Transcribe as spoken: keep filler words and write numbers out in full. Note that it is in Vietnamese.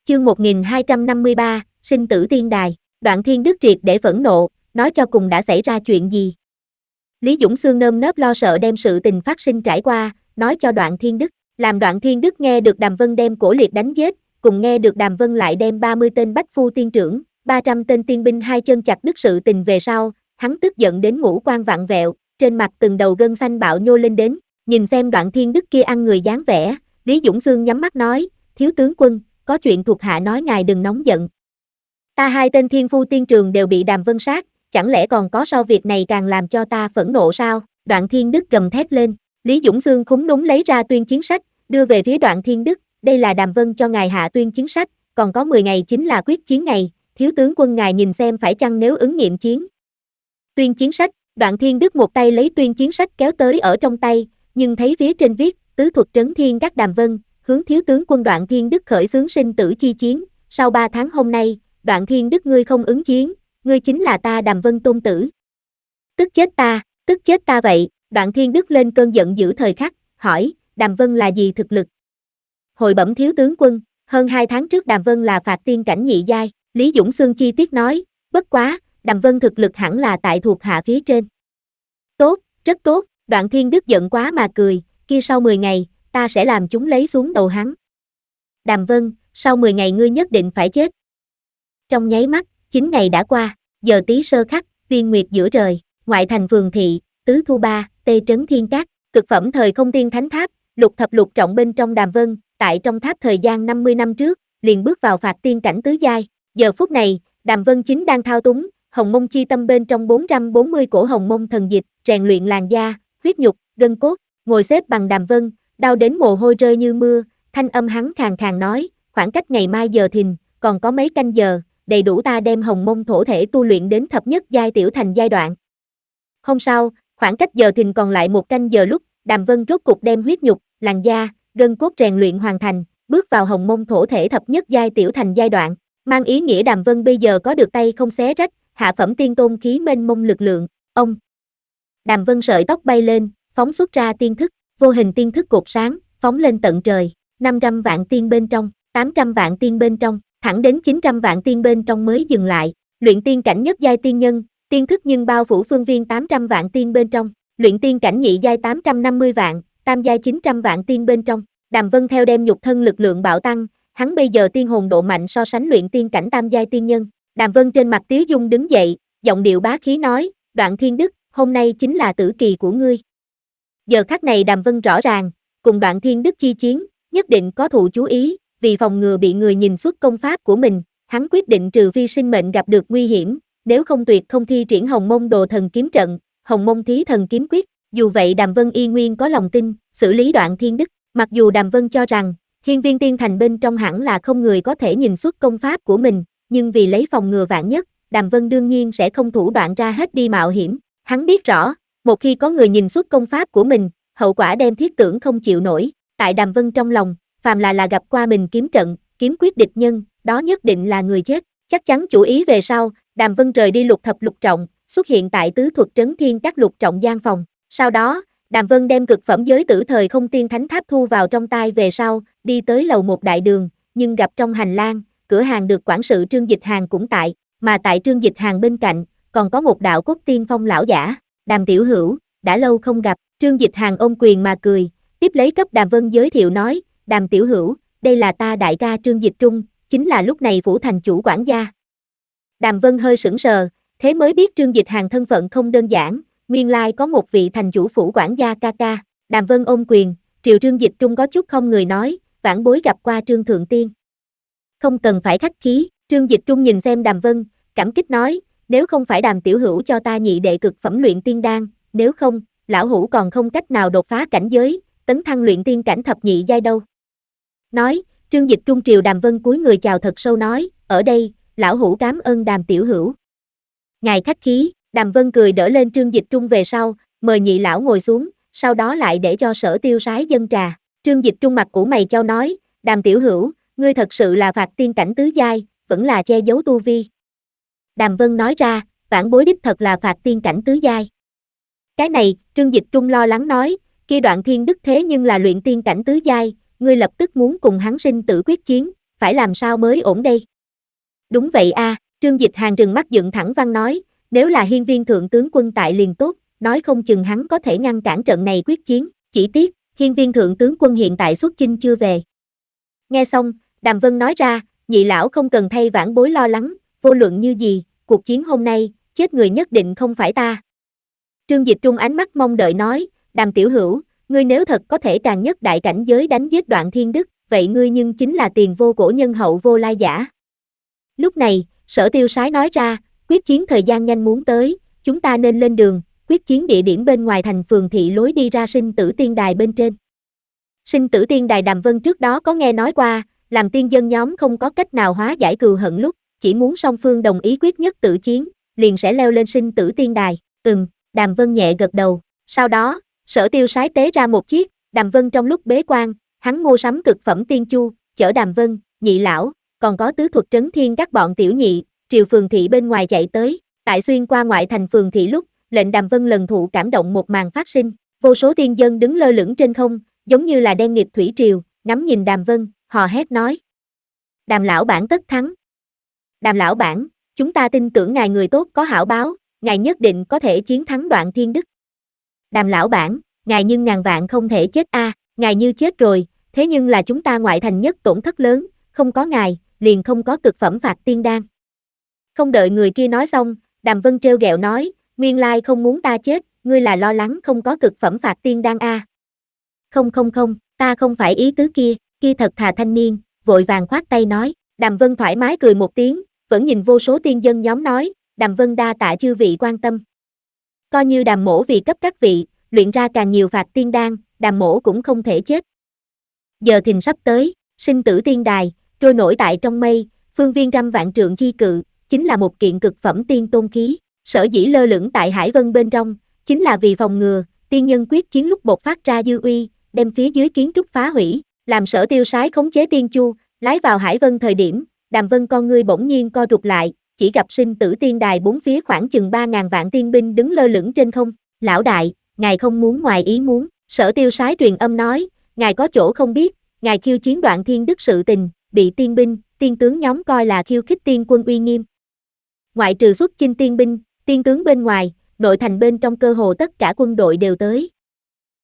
Chương một nghìn hai trăm năm mươi ba, sinh tử tiên đài. Đoạn Thiên Đức triệt để phẫn nộ, nói cho cùng đã xảy ra chuyện gì. Lý Dũng Xương nơm nớp lo sợ đem sự tình phát sinh trải qua, nói cho Đoạn Thiên Đức. Làm Đoạn Thiên Đức nghe được Đàm Vân đem Cổ Liệt đánh giết, cùng nghe được Đàm Vân lại đem ba mươi tên bách phu tiên trưởng, ba trăm tên tiên binh hai chân chặt đứt sự tình về sau, hắn tức giận đến ngũ quan vặn vẹo, trên mặt từng đầu gân xanh bạo nhô lên đến, nhìn xem Đoạn Thiên Đức kia ăn người dáng vẻ, Lý Dũng Xương nhắm mắt nói, thiếu tướng quân, có chuyện thuộc hạ nói ngài đừng nóng giận. Ta hai tên thiên phu tiên trường đều bị Đàm Vân sát, chẳng lẽ còn có sau việc này càng làm cho ta phẫn nộ sao? Đoạn Thiên Đức gầm thét lên, Lý Dũng Xương khúm núm lấy ra tuyên chiến sách, đưa về phía Đoạn Thiên Đức, đây là Đàm Vân cho ngài hạ tuyên chiến sách, còn có mười ngày chính là quyết chiến ngày, thiếu tướng quân ngài nhìn xem phải chăng nếu ứng nghiệm chiến. Tuyên chiến sách, Đoạn Thiên Đức một tay lấy tuyên chiến sách kéo tới ở trong tay, nhưng thấy phía trên viết, tứ thuật trấn thiên các Đàm Vân, hướng thiếu tướng quân Đoạn Thiên Đức khởi xướng sinh tử chi chiến, sau ba tháng hôm nay, Đoạn Thiên Đức ngươi không ứng chiến, ngươi chính là ta Đàm Vân tôn tử. Tức chết ta, tức chết ta vậy, Đoạn Thiên Đức lên cơn giận dữ thời khắc, hỏi, Đàm Vân là gì thực lực? Hồi bẩm thiếu tướng quân, hơn hai tháng trước Đàm Vân là phạt tiên cảnh nhị giai, Lý Dũng Xương chi tiết nói, bất quá, Đàm Vân thực lực hẳn là tại thuộc hạ phía trên. Tốt, rất tốt, Đoạn Thiên Đức giận quá mà cười, kia sau mười ngày, ta sẽ làm chúng lấy xuống đầu hắn. Đàm Vân, sau mười ngày ngươi nhất định phải chết. Trong nháy mắt, chín ngày đã qua, giờ tí sơ khắc, viên nguyệt giữa trời, ngoại thành phường thị, tứ thu ba, tê trấn thiên các, cực phẩm thời không tiên thánh tháp, lục thập lục trọng bên trong Đàm Vân, tại trong tháp thời gian năm mươi năm trước, liền bước vào phạt tiên cảnh tứ giai. Giờ phút này, Đàm Vân chính đang thao túng, hồng mông chi tâm bên trong bốn trăm bốn mươi cổ hồng mông thần dịch, rèn luyện làn da, huyết nhục, gân cốt, ngồi xếp bằng Đàm Vân, đau đến mồ hôi rơi như mưa, thanh âm hắn khàn khàn nói, khoảng cách ngày mai giờ thìn, còn có mấy canh giờ, đầy đủ ta đem hồng mông thổ thể tu luyện đến thập nhất giai tiểu thành giai đoạn. Hôm sau, khoảng cách giờ thìn còn lại một canh giờ lúc, Đàm Vân rốt cục đem huyết nhục, làn da, gân cốt rèn luyện hoàn thành, bước vào hồng mông thổ thể thập nhất giai tiểu thành giai đoạn, mang ý nghĩa Đàm Vân bây giờ có được tay không xé rách, hạ phẩm tiên tôn khí mênh mông lực lượng. Ông Đàm Vân sợi tóc bay lên, phóng xuất ra tiên thức, vô hình tiên thức cột sáng, phóng lên tận trời, năm trăm vạn tiên bên trong, tám trăm vạn tiên bên trong, thẳng đến chín trăm vạn tiên bên trong mới dừng lại. Luyện tiên cảnh nhất giai tiên nhân, tiên thức nhưng bao phủ phương viên tám trăm vạn tiên bên trong, luyện tiên cảnh nhị giai tám trăm năm mươi vạn, tam giai chín trăm vạn tiên bên trong. Đàm Vân theo đem nhục thân lực lượng bạo tăng, hắn bây giờ tiên hồn độ mạnh so sánh luyện tiên cảnh tam giai tiên nhân. Đàm Vân trên mặt tiếu dung đứng dậy, giọng điệu bá khí nói, Đoạn Thiên Đức, hôm nay chính là tử kỳ của ngươi. Giờ khắc này Đàm Vân rõ ràng, cùng Đoạn Thiên Đức chi chiến, nhất định có thụ chú ý, vì phòng ngừa bị người nhìn xuất công pháp của mình, hắn quyết định trừ phi sinh mệnh gặp được nguy hiểm, nếu không tuyệt không thi triển hồng mông đồ thần kiếm trận, hồng mông thí thần kiếm quyết. Dù vậy Đàm Vân y nguyên có lòng tin, xử lý Đoạn Thiên Đức, mặc dù Đàm Vân cho rằng, hiên viên tiên thành bên trong hẳn là không người có thể nhìn xuất công pháp của mình, nhưng vì lấy phòng ngừa vạn nhất, Đàm Vân đương nhiên sẽ không thủ đoạn ra hết đi mạo hiểm. Hắn biết rõ, một khi có người nhìn xuất công pháp của mình, hậu quả đem thiết tưởng không chịu nổi. Tại Đàm Vân trong lòng, phàm là là gặp qua mình kiếm trận, kiếm quyết địch nhân, đó nhất định là người chết. Chắc chắn chủ ý về sau, Đàm Vân rời đi lục thập lục trọng, xuất hiện tại tứ thuật trấn thiên các lục trọng gian phòng. Sau đó, Đàm Vân đem cực phẩm giới tử thời không tiên thánh tháp thu vào trong tay về sau, đi tới lầu một đại đường, nhưng gặp trong hành lang, cửa hàng được quản sự Trương Dịch Hàng cũng tại, mà tại Trương Dịch Hàng bên cạnh, còn có một đạo cốt tiên phong lão giả, Đàm tiểu hữu, đã lâu không gặp. Trương Dịch Hàng ôm quyền mà cười, tiếp lấy cấp Đàm Vân giới thiệu nói, Đàm tiểu hữu, đây là ta đại ca Trương Dịch Trung, chính là lúc này phủ thành chủ quản gia. Đàm Vân hơi sững sờ, thế mới biết Trương Dịch Hàng thân phận không đơn giản, nguyên lai có một vị thành chủ phủ quản gia ca ca. Đàm Vân ôm quyền, triều Trương Dịch Trung có chút không người nói, vãn bối gặp qua Trương Thượng Tiên. Không cần phải khách khí, Trương Dịch Trung nhìn xem Đàm Vân, cảm kích nói, nếu không phải Đàm tiểu hữu cho ta nhị đệ cực phẩm luyện tiên đan, nếu không, lão hữu còn không cách nào đột phá cảnh giới, tấn thăng luyện tiên cảnh thập nhị giai đâu. Nói, Trương Dịch Trung triều Đàm Vân cúi người chào thật sâu nói, ở đây, lão hữu cảm ơn Đàm tiểu hữu. Ngài khách khí, Đàm Vân cười đỡ lên Trương Dịch Trung về sau, mời nhị lão ngồi xuống, sau đó lại để cho Sở Tiêu sái dâng trà. Trương Dịch Trung mặt củ mày chau nói, Đàm tiểu hữu, ngươi thật sự là phạt tiên cảnh tứ giai, vẫn là che giấu tu vi. Đàm Vân nói ra, vãn bối đích thật là phạt tiên cảnh tứ giai. Cái này, Trương Dịch Trung lo lắng nói, kia Đoạn Thiên Đức thế nhưng là luyện tiên cảnh tứ giai, ngươi lập tức muốn cùng hắn sinh tử quyết chiến, phải làm sao mới ổn đây? Đúng vậy a, Trương Dịch Hàn trừng mắt dựng thẳng văn nói, nếu là Hiên Viên thượng tướng quân tại liền tốt, nói không chừng hắn có thể ngăn cản trận này quyết chiến, chỉ tiếc, Hiên Viên thượng tướng quân hiện tại xuất chinh chưa về. Nghe xong, Đàm Vân nói ra, nhị lão không cần thay vãn bối lo lắng, vô luận như gì, cuộc chiến hôm nay, chết người nhất định không phải ta. Trương Dịch Trung ánh mắt mong đợi nói, Đàm tiểu hữu, ngươi nếu thật có thể càng nhất đại cảnh giới đánh giết Đoạn Thiên Đức, vậy ngươi nhưng chính là tiền vô cổ nhân hậu vô lai giả. Lúc này, Sở Tiêu Sái nói ra, quyết chiến thời gian nhanh muốn tới, chúng ta nên lên đường, quyết chiến địa điểm bên ngoài thành phường thị lối đi ra sinh tử tiên đài bên trên. Sinh tử tiên đài Đàm Vân trước đó có nghe nói qua, làm tiên dân nhóm không có cách nào hóa giải cừu hận lúc, chỉ muốn song phương đồng ý quyết nhất tử chiến, liền sẽ leo lên sinh tử tiên đài. Ừm, Đàm Vân nhẹ gật đầu. Sau đó, Sở Tiêu Sái tế ra một chiếc, Đàm Vân trong lúc bế quan, hắn mua sắm cực phẩm tiên chu, chở Đàm Vân, nhị lão, còn có tứ thuật trấn thiên các bọn tiểu nhị, triều phường thị bên ngoài chạy tới, tại xuyên qua ngoại thành phường thị lúc, lệnh Đàm Vân lần thụ cảm động một màn phát sinh, vô số tiên dân đứng lơ lửng trên không, giống như là đen nghịt thủy triều, ngắm nhìn Đàm Vân, hò hét nói. Đàm lão bản tất thắng. Đàm lão bản, chúng ta tin tưởng ngài người tốt có hảo báo, ngài nhất định có thể chiến thắng Đoạn Thiên Đức. Đàm lão bản, ngài nhưng ngàn vạn không thể chết a, à, ngài như chết rồi, thế nhưng là chúng ta ngoại thành nhất tổn thất lớn, không có ngài, liền không có cực phẩm phạt tiên đan. Không đợi người kia nói xong, Đàm Vân trêu ghẹo nói, nguyên lai không muốn ta chết, ngươi là lo lắng không có cực phẩm phạt tiên đan a. À. Không không không, ta không phải ý tứ kia, kia thật thà thanh niên, vội vàng khoát tay nói, Đàm Vân thoải mái cười một tiếng, vẫn nhìn vô số tiên dân nhóm nói, Đàm Vân đa tạ chư vị quan tâm. Coi như Đàm mỗ vì cấp các vị, luyện ra càng nhiều phạt tiên đan, Đàm mỗ cũng không thể chết. Giờ thìn sắp tới, sinh tử tiên đài, trôi nổi tại trong mây, phương viên trăm vạn trượng chi cự, chính là một kiện cực phẩm tiên tôn khí, sở dĩ lơ lửng tại hải vân bên trong, chính là vì phòng ngừa, tiên nhân quyết chiến lúc bộc phát ra dư uy, đem phía dưới kiến trúc phá hủy, làm Sở Tiêu Sái khống chế tiên chu, lái vào hải vân thời điểm, Đàm Vân con ngươi bỗng nhiên co rụt lại, chỉ gặp sinh tử tiên đài bốn phía khoảng chừng ba ngàn vạn tiên binh đứng lơ lửng trên không, lão đại, ngài không muốn ngoài ý muốn, Sở Tiêu Sái truyền âm nói, ngài có chỗ không biết, ngài khiêu chiến Đoạn Thiên Đức sự tình, bị tiên binh, tiên tướng nhóm coi là khiêu khích tiên quân uy nghiêm. Ngoại trừ xuất chinh tiên binh, tiên tướng bên ngoài, nội thành bên trong cơ hồ tất cả quân đội đều tới.